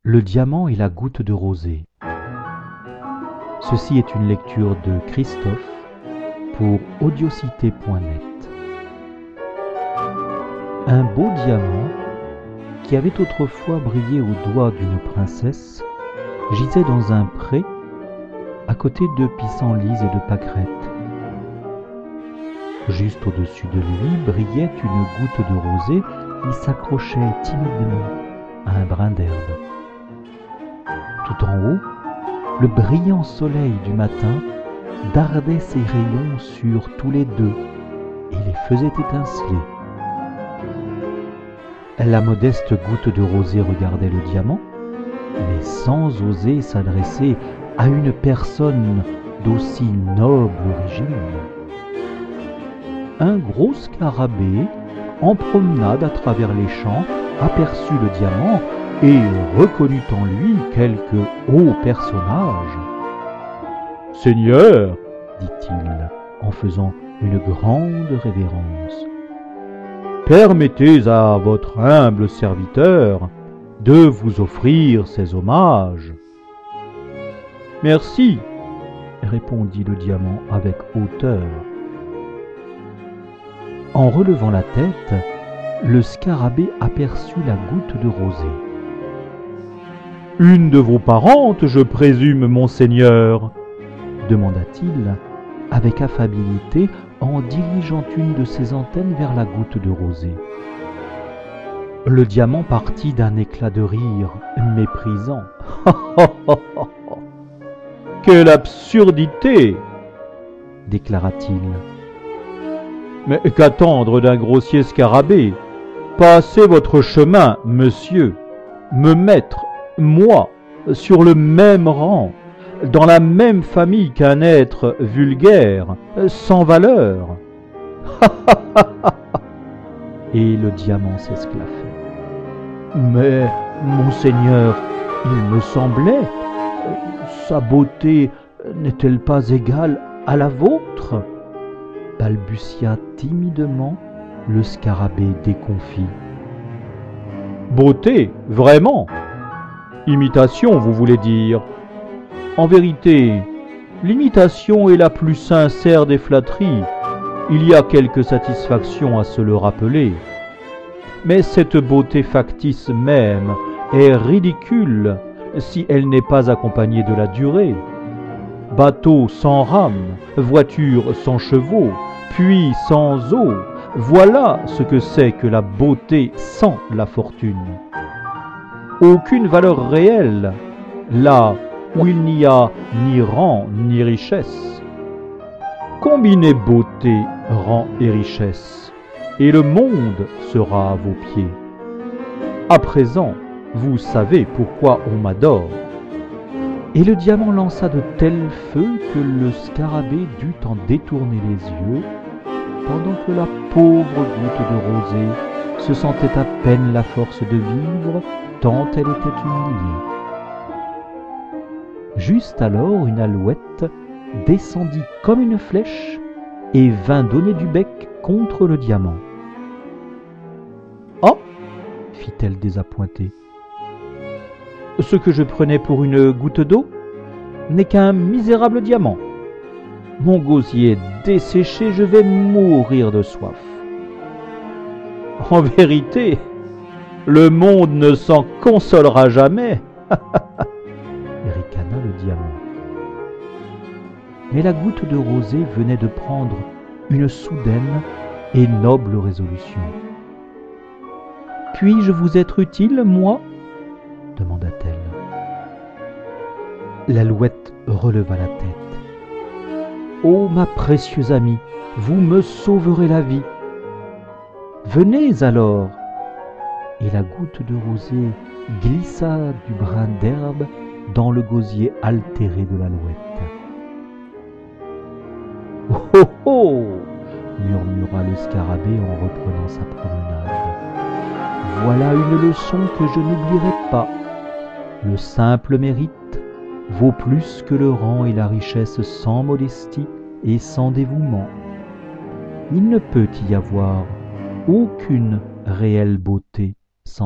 Le diamant et la goutte de rosée. Ceci est une lecture de Christophe pour audiocité.net. Un beau diamant, qui avait autrefois brillé au doigt d'une princesse, gisait dans un pré à côté de pissenlits et de pâquerettes. Juste au-dessus de lui brillait une goutte de rosée qui s'accrochait timidement à un brin d'herbe. Tout en haut, le brillant soleil du matin dardait ses rayons sur tous les deux et les faisait étinceler. La modeste goutte de rosée regardait le diamant, mais sans oser s'adresser à une personne d'aussi noble origine. Un gros scarabée, en promenade à travers les champs, aperçut le diamant et reconnut en lui quelque haut personnage. « Seigneur, dit-il, en faisant une grande révérence, permettez à votre humble serviteur de vous offrir ces hommages. »« Merci, répondit le diamant avec hauteur. En relevant la tête, le scarabée aperçut la goutte de rosée. « Une de vos parentes, je présume, monseigneur ?» demanda-t-il avec affabilité en dirigeant une de ses antennes vers la goutte de rosée. Le diamant partit d'un éclat de rire méprisant. « Quelle absurdité !» déclara-t-il. « Mais qu'attendre d'un grossier scarabée ? Passez votre chemin, monsieur, me mettre, moi, sur le même rang, dans la même famille qu'un être vulgaire, sans valeur. » Et le diamant s'esclaffait. « Mais, monseigneur, il me semblait, sa beauté n'est-elle pas égale à la vôtre ?» balbutia timidement le scarabée déconfit. « Beauté, vraiment ? Imitation, vous voulez dire ? En vérité, l'imitation est la plus sincère des flatteries. Il y a quelque satisfaction à se le rappeler. Mais cette beauté factice même est ridicule si elle n'est pas accompagnée de la durée. Bateau sans rame, voiture sans chevaux, puits sans eau, voilà ce que c'est que la beauté sans la fortune. Aucune valeur réelle, là où il n'y a ni rang ni richesse. Combinez beauté, rang et richesse, et le monde sera à vos pieds. À présent, vous savez pourquoi on m'adore. » Et le diamant lança de tels feux que le scarabée dut en détourner les yeux, pendant que la pauvre goutte de rosée se sentait à peine la force de vivre, tant elle était humiliée. Juste alors, une alouette descendit comme une flèche et vint donner du bec contre le diamant. « Ah !» fit-elle désappointée. « Ce que je prenais pour une goutte d'eau n'est qu'un misérable diamant. Mon gosier est desséché, je vais mourir de soif. » « En vérité, le monde ne s'en consolera jamais, » ricana le diamant. Mais la goutte de rosée venait de prendre une soudaine et noble résolution. « Puis-je vous être utile, moi ?» demanda-t-elle. L'alouette releva la tête. « Ô ma précieuse amie, vous me sauverez la vie. Venez alors !» Et la goutte de rosée glissa du brin d'herbe dans le gosier altéré de l'alouette. « Oh oh oh !» murmura le scarabée en reprenant sa promenade. « Voilà une leçon que je n'oublierai pas. Le simple mérite vaut plus que le rang et la richesse sans modestie et sans dévouement. Il ne peut y avoir aucune réelle beauté sans cela. »